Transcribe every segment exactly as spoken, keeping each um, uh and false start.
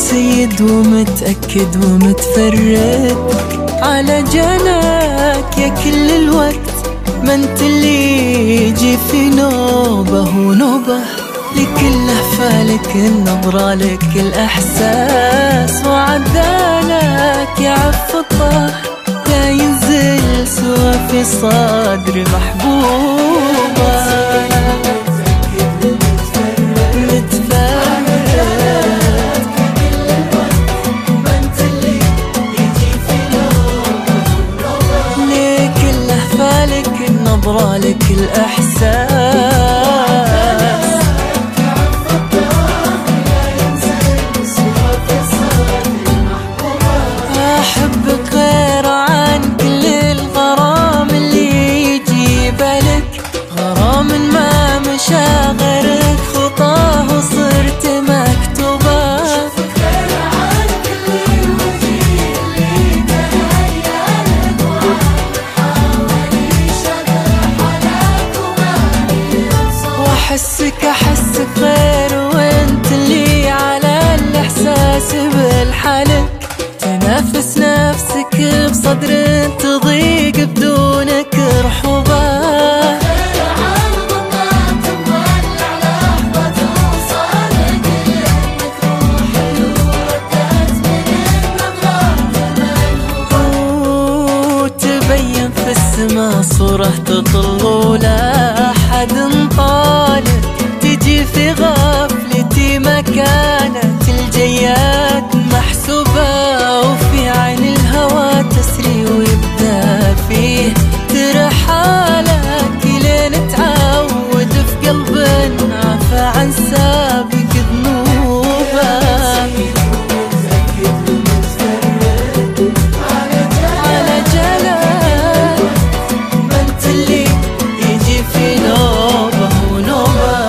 سيد ومتأكد ومتفرد على جناك يا كل الوقت، ما انت اللي يجي في نوبة ونوبة. لكل أحفالك النظرة، لك الإحساس وعدالك يعف الطه، لا ينزل سوى في صدر محبوبة. النظرة لك الإحساس، أحبك غير عن كل الغرام اللي يجي بالك، غرام ما مشى غيرك خطاه وصرت مكتوبة. أحسك أحسك غير وانت اللي على الإحساس بالحالك، تنافس نفسك بصدر تضيق بدونك رحوبة. وتبين في السما صورة تطل ولا أحد طالب، تجي في غفلتي ما كانت الجيات محسوبة، وفي عين الهوى تسري ويبدأ فيه ترحالك لين تعود في قلب عفى عن سابق ذنوبه. على جلال ما انت اللي يجي في نوبة ونوبة.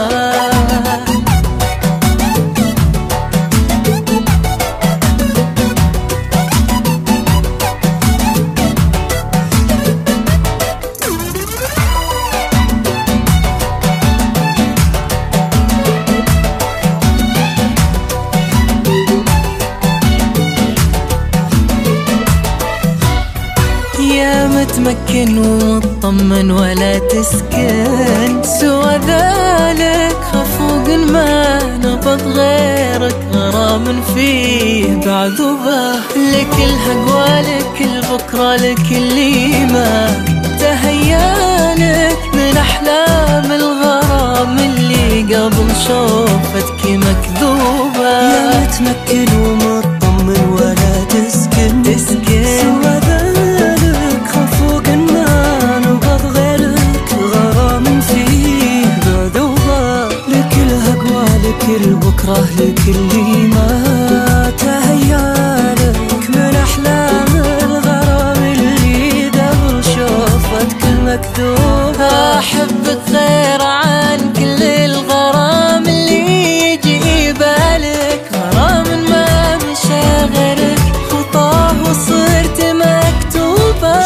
يا متمكن ومطمن ولا تسكن سوى ذلك، خفوق ما نبض غيرك غرام فيه بعذوبة. لك الهقوى لك البكرة لك اللي ما تهيالك من أحلام الغرام اللي قبل شوفتك مكذوبة. يا متمكن ومطمن ولا تسكن تسكن سوى ذلك، خفوق ما نبض غيرك غرام فيه بعذوبة. لك الهقوى لك البكرة لك اللي ما تهيالك من أحلام الغرام اللي قبل شوفتك مكتوبة. أحبك غير عن كل الغرام اللي يجي بالك، غرام ما مشى غيرك خطاه وصرت مكتوبة.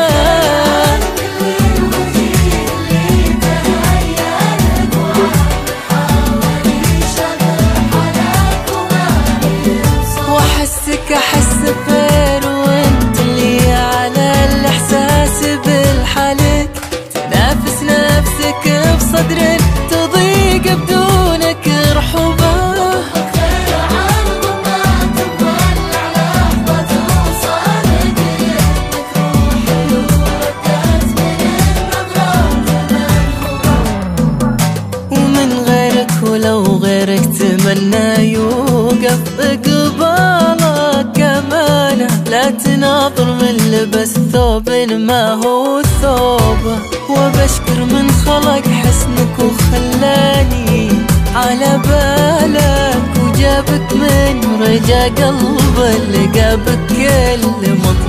وأحسك أحسك غير وانت اللي على الإحساس بالحالك، تنافس نفسك بصدر تضيق بدونك رحوبة. ومن غيرك ولو غيرك تمنى يوقف قبالك أمانة، لا تناظر من لبس ثوب ما هو ثوبه. وبشكر من خلق حسنك وخلاني على بالك، وجابك من رجا قلب اللي جابك كل مطلب.